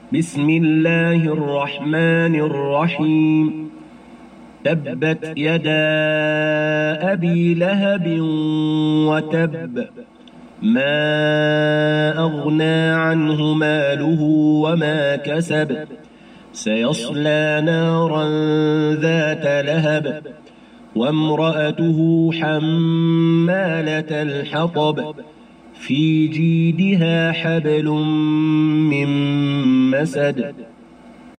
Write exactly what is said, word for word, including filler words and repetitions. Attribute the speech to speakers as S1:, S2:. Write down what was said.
S1: بسم الله الرحمن الرحيم تبت يدا أبي لهب وتب ما أغنى عنه ماله وما كسب سيصلى نارا ذات لهب وامرأته حمالة الحطب في جيدها حبل من مسد